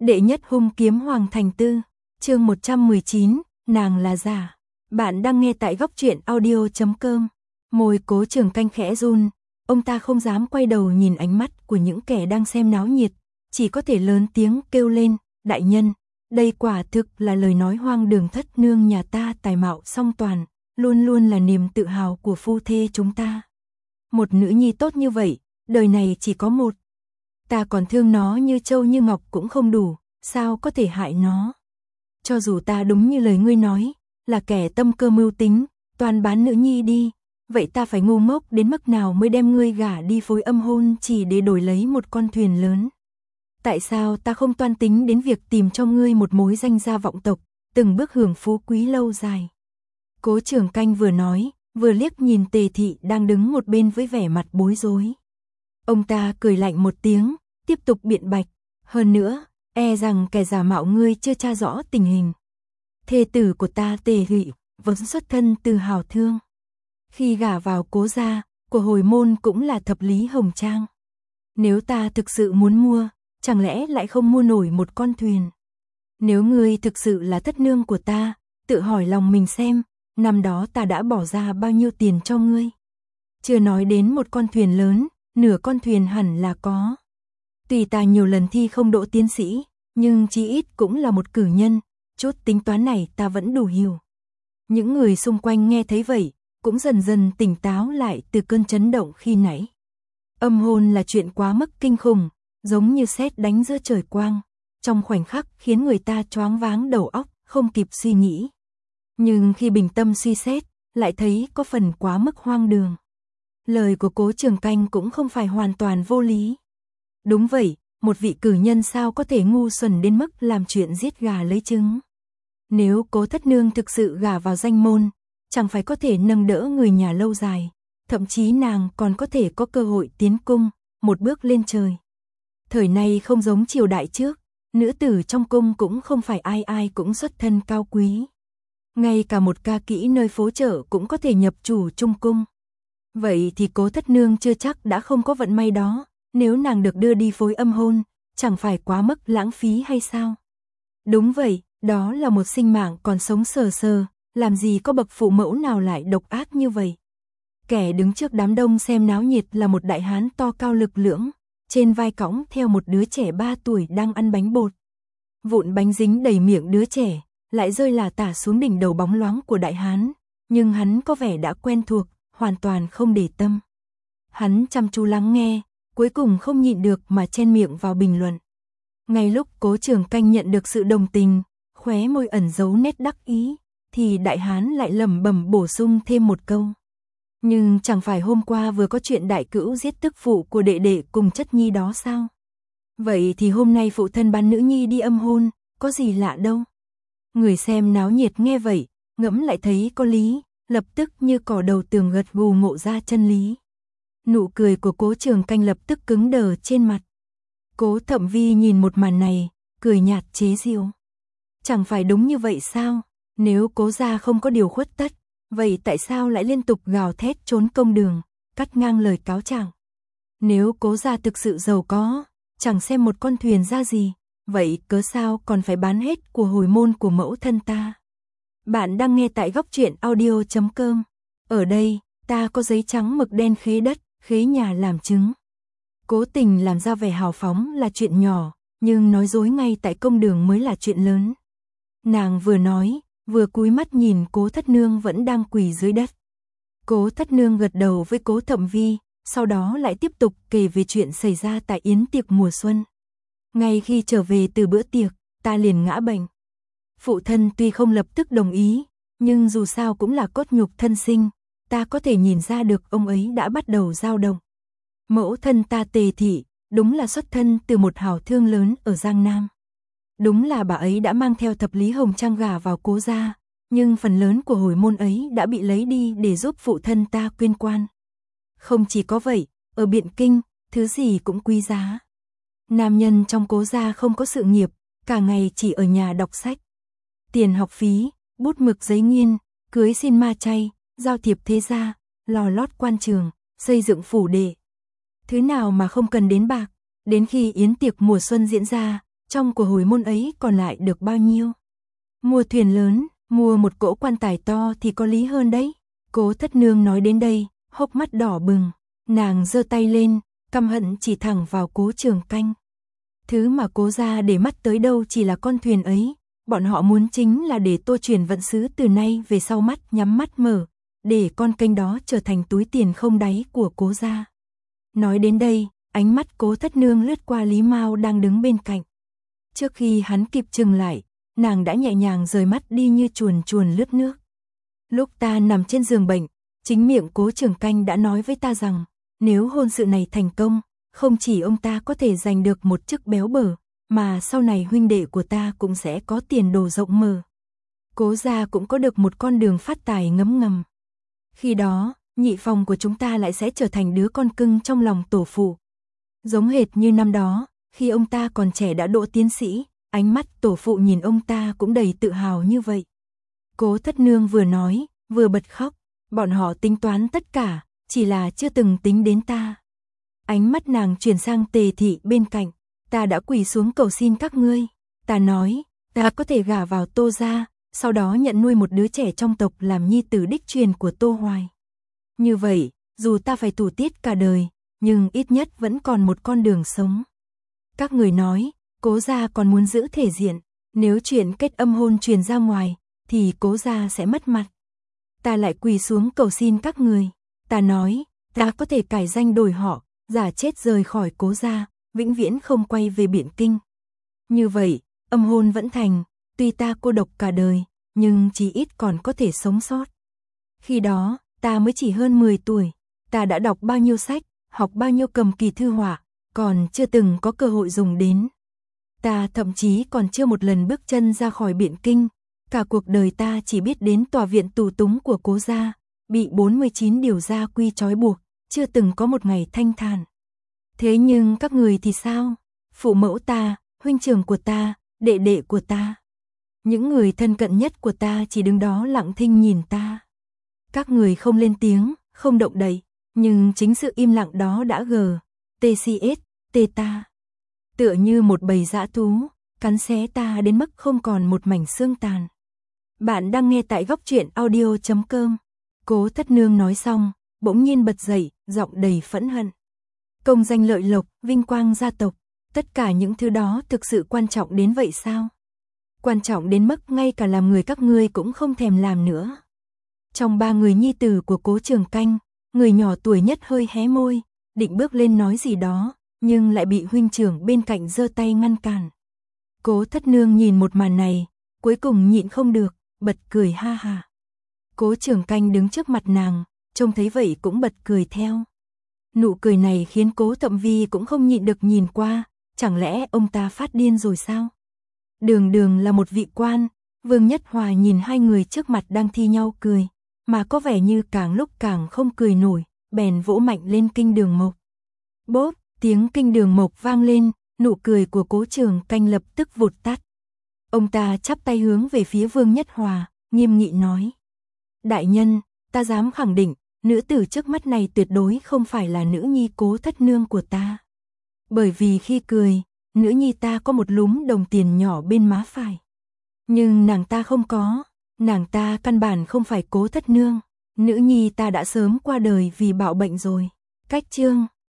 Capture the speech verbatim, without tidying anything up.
Đệ nhất hung kiếm Hoàng Thành Tư, chương một trăm mười chín, nàng là giả. Bạn đang nghe tại góc truyện audio chấm com. Môi Cố Trường Canh khẽ run, ông ta không dám quay đầu nhìn ánh mắt của những kẻ đang xem náo nhiệt, chỉ có thể lớn tiếng kêu lên, đại nhân, đây quả thực là lời nói hoang đường, thất nương nhà ta tài mạo song toàn, luôn luôn là niềm tự hào của phu thê chúng ta. Một nữ nhi tốt như vậy, đời này chỉ có một. Ta còn thương nó như trâu như ngọc cũng không đủ, sao có thể hại nó. Cho dù ta đúng như lời ngươi nói, là kẻ tâm cơ mưu tính, toàn bán nữ nhi đi, vậy ta phải ngu ngốc đến mức nào mới đem ngươi gả đi phối âm hôn chỉ để đổi lấy một con thuyền lớn. Tại sao ta không toan tính đến việc tìm cho ngươi một mối danh gia vọng tộc, từng bước hưởng phú quý lâu dài. Cố Trường Canh vừa nói, vừa liếc nhìn Tề Thị đang đứng một bên với vẻ mặt bối rối. Ông ta cười lạnh một tiếng, tiếp tục biện bạch, hơn nữa, e rằng kẻ giả mạo ngươi chưa tra rõ tình hình. Thê tử của ta Tề Thị, vốn xuất thân từ hào thương. Khi gả vào Cố gia, của hồi môn cũng là thập lý hồng trang. Nếu ta thực sự muốn mua, chẳng lẽ lại không mua nổi một con thuyền? Nếu ngươi thực sự là thất nương của ta, tự hỏi lòng mình xem, năm đó ta đã bỏ ra bao nhiêu tiền cho ngươi? Chưa nói đến một con thuyền lớn, nửa con thuyền hẳn là có. Tuy ta nhiều lần thi không đỗ tiến sĩ, nhưng chí ít cũng là một cử nhân, chút tính toán này ta vẫn đủ hiểu. Những người xung quanh nghe thấy vậy, cũng dần dần tỉnh táo lại từ cơn chấn động khi nãy. Âm hôn là chuyện quá mức kinh khủng, giống như sét đánh giữa trời quang, trong khoảnh khắc khiến người ta choáng váng đầu óc, không kịp suy nghĩ. Nhưng khi bình tâm suy xét, lại thấy có phần quá mức hoang đường. Lời của Cố Trường Canh cũng không phải hoàn toàn vô lý. Đúng vậy, một vị cử nhân sao có thể ngu xuẩn đến mức làm chuyện giết gà lấy trứng. Nếu Cố thất nương thực sự gả vào danh môn, chẳng phải có thể nâng đỡ người nhà lâu dài, thậm chí nàng còn có thể có cơ hội tiến cung, một bước lên trời. Thời nay không giống triều đại trước, nữ tử trong cung cũng không phải ai ai cũng xuất thân cao quý. Ngay cả một ca kỹ nơi phố chợ cũng có thể nhập chủ trung cung. Vậy thì Cố thất nương chưa chắc đã không có vận may đó, nếu nàng được đưa đi phối âm hôn, chẳng phải quá mức lãng phí hay sao? Đúng vậy, đó là một sinh mạng còn sống sờ sờ, làm gì có bậc phụ mẫu nào lại độc ác như vậy? Kẻ đứng trước đám đông xem náo nhiệt là một đại hán to cao lực lưỡng, trên vai cõng theo một đứa trẻ ba tuổi đang ăn bánh bột. Vụn bánh dính đầy miệng đứa trẻ, lại rơi lả tả xuống đỉnh đầu bóng loáng của đại hán, nhưng hắn có vẻ đã quen thuộc, hoàn toàn không để tâm. Hắn chăm chú lắng nghe, cuối cùng không nhịn được mà chen miệng vào bình luận. Ngay lúc Cố Trường Canh nhận được sự đồng tình, khóe môi ẩn giấu nét đắc ý, thì đại hán lại lẩm bẩm bổ sung thêm một câu. Nhưng chẳng phải hôm qua vừa có chuyện đại cữu giết tức phụ của đệ đệ cùng chất nhi đó sao? Vậy thì hôm nay phụ thân bán nữ nhi đi âm hôn, có gì lạ đâu. Người xem náo nhiệt nghe vậy, ngẫm lại thấy có lý, lập tức như cỏ đầu tường gật gù ngộ ra chân lý. Nụ cười của Cố Trường Canh lập tức cứng đờ trên mặt. Cố Thẩm Vi nhìn một màn này, cười nhạt chế giễu. Chẳng phải đúng như vậy sao? Nếu Cố gia không có điều khuất tất, vậy tại sao lại liên tục gào thét trốn công đường, cắt ngang lời cáo trạng? Nếu Cố gia thực sự giàu có, chẳng xem một con thuyền ra gì, vậy cớ sao còn phải bán hết của hồi môn của mẫu thân ta? Bạn đang nghe tại góc truyện audio chấm com. Ở đây, ta có giấy trắng mực đen khế đất, khế nhà làm chứng. Cố tình làm ra vẻ hào phóng là chuyện nhỏ, nhưng nói dối ngay tại công đường mới là chuyện lớn. Nàng vừa nói, vừa cúi mắt nhìn Cố thất nương vẫn đang quỳ dưới đất. Cố thất nương gật đầu với Cố Thẩm Vi, sau đó lại tiếp tục kể về chuyện xảy ra tại yến tiệc mùa xuân. Ngay khi trở về từ bữa tiệc, ta liền ngã bệnh. Phụ thân tuy không lập tức đồng ý, nhưng dù sao cũng là cốt nhục thân sinh, ta có thể nhìn ra được ông ấy đã bắt đầu dao động. Mẫu thân ta Tề Thị, đúng là xuất thân từ một hào thương lớn ở Giang Nam. Đúng là bà ấy đã mang theo thập lý hồng trang gả vào Cố gia, nhưng phần lớn của hồi môn ấy đã bị lấy đi để giúp phụ thân ta quyên quan. Không chỉ có vậy, ở Biện Kinh, thứ gì cũng quý giá. Nam nhân trong Cố gia không có sự nghiệp, cả ngày chỉ ở nhà đọc sách. Tiền học phí, bút mực giấy nghiên, cưới xin ma chay, giao thiệp thế gia, lò lót quan trường, xây dựng phủ đệ. Thứ nào mà không cần đến bạc, đến khi yến tiệc mùa xuân diễn ra, trong của hồi môn ấy còn lại được bao nhiêu? Mua thuyền lớn, mua một cỗ quan tài to thì có lý hơn đấy. Cố Thất Nương nói đến đây, hốc mắt đỏ bừng, nàng giơ tay lên, căm hận chỉ thẳng vào Cố Trường Canh. Thứ mà Cố gia để mắt tới đâu chỉ là con thuyền ấy, bọn họ muốn chính là để Tô Truyền vận xứ từ nay về sau mắt nhắm mắt mở, để con kênh đó trở thành túi tiền không đáy của Cố gia. Nói đến đây, ánh mắt Cố Thất Nương lướt qua Lý Mao đang đứng bên cạnh. Trước khi hắn kịp chừng lại, nàng đã nhẹ nhàng rời mắt đi như chuồn chuồn lướt nước. Lúc ta nằm trên giường bệnh, chính miệng Cố Trường Canh đã nói với ta rằng, nếu hôn sự này thành công, không chỉ ông ta có thể giành được một chức béo bở, mà sau này huynh đệ của ta cũng sẽ có tiền đồ rộng mở. Cố gia cũng có được một con đường phát tài ngấm ngầm. Khi đó, Nhị Phong của chúng ta lại sẽ trở thành đứa con cưng trong lòng tổ phụ. Giống hệt như năm đó, khi ông ta còn trẻ đã đỗ tiến sĩ, ánh mắt tổ phụ nhìn ông ta cũng đầy tự hào như vậy. Cố Thất Nương vừa nói, vừa bật khóc, bọn họ tính toán tất cả, chỉ là chưa từng tính đến ta. Ánh mắt nàng chuyển sang Tề Thị bên cạnh, ta đã quỳ xuống cầu xin các ngươi. Ta nói, ta có thể gả vào Tô gia, sau đó nhận nuôi một đứa trẻ trong tộc làm nhi tử đích truyền của Tô Hoài. Như vậy, dù ta phải tủi tiết cả đời, nhưng ít nhất vẫn còn một con đường sống. Các người nói, Cố gia còn muốn giữ thể diện, nếu chuyện kết âm hôn truyền ra ngoài, thì Cố gia sẽ mất mặt. Ta lại quỳ xuống cầu xin các người. Ta nói, ta có thể cải danh đổi họ, giả chết rời khỏi Cố gia, vĩnh viễn không quay về Biện Kinh. Như vậy, âm hôn vẫn thành, tuy ta cô độc cả đời, nhưng chí ít còn có thể sống sót. Khi đó, ta mới chỉ hơn mười tuổi, ta đã đọc bao nhiêu sách, học bao nhiêu cầm kỳ thư họa, còn chưa từng có cơ hội dùng đến. Ta thậm chí còn chưa một lần bước chân ra khỏi Biện Kinh, cả cuộc đời ta chỉ biết đến tòa viện tù túng của Cố gia, bị bốn mươi chín điều gia quy trói buộc, chưa từng có một ngày thanh thản. Thế nhưng các người thì sao? Phụ mẫu ta, huynh trưởng của ta, đệ đệ của ta. Những người thân cận nhất của ta chỉ đứng đó lặng thinh nhìn ta. Các người không lên tiếng, không động đậy, nhưng chính sự im lặng đó đã gờ, tê xê ét, tê ta. Tựa như một bầy dã thú, cắn xé ta đến mức không còn một mảnh xương tàn. Bạn đang nghe tại góc truyện audio chấm com. Cố Thất Nương nói xong, bỗng nhiên bật dậy, giọng đầy phẫn hận. Công danh lợi lộc, vinh quang gia tộc, tất cả những thứ đó thực sự quan trọng đến vậy sao? Quan trọng đến mức ngay cả làm người các ngươi cũng không thèm làm nữa. Trong ba người nhi tử của Cố Trường Canh, người nhỏ tuổi nhất hơi hé môi, định bước lên nói gì đó, nhưng lại bị huynh trưởng bên cạnh giơ tay ngăn cản. Cố Thất Nương nhìn một màn này, cuối cùng nhịn không được, bật cười ha ha. Cố Trường Canh đứng trước mặt nàng, trông thấy vậy cũng bật cười theo. Nụ cười này khiến Cố Thậm Vi cũng không nhịn được nhìn qua, chẳng lẽ ông ta phát điên rồi sao? Đường đường là một vị quan, Vương Nhất Hòa nhìn hai người trước mặt đang thi nhau cười, mà có vẻ như càng lúc càng không cười nổi, bèn vỗ mạnh lên kinh đường mộc. Bốp, tiếng kinh đường mộc vang lên, nụ cười của Cố Trường Canh lập tức vụt tắt. Ông ta chắp tay hướng về phía Vương Nhất Hòa, nghiêm nghị nói. Đại nhân, ta dám khẳng định, nữ tử trước mắt này tuyệt đối không phải là nữ nhi Cố Thất Nương của ta. Bởi vì khi cười, nữ nhi ta có một lúm đồng tiền nhỏ bên má phải. Nhưng nàng ta không có, nàng ta căn bản không phải Cố Thất Nương. Nữ nhi ta đã sớm qua đời vì bạo bệnh rồi. Cách chương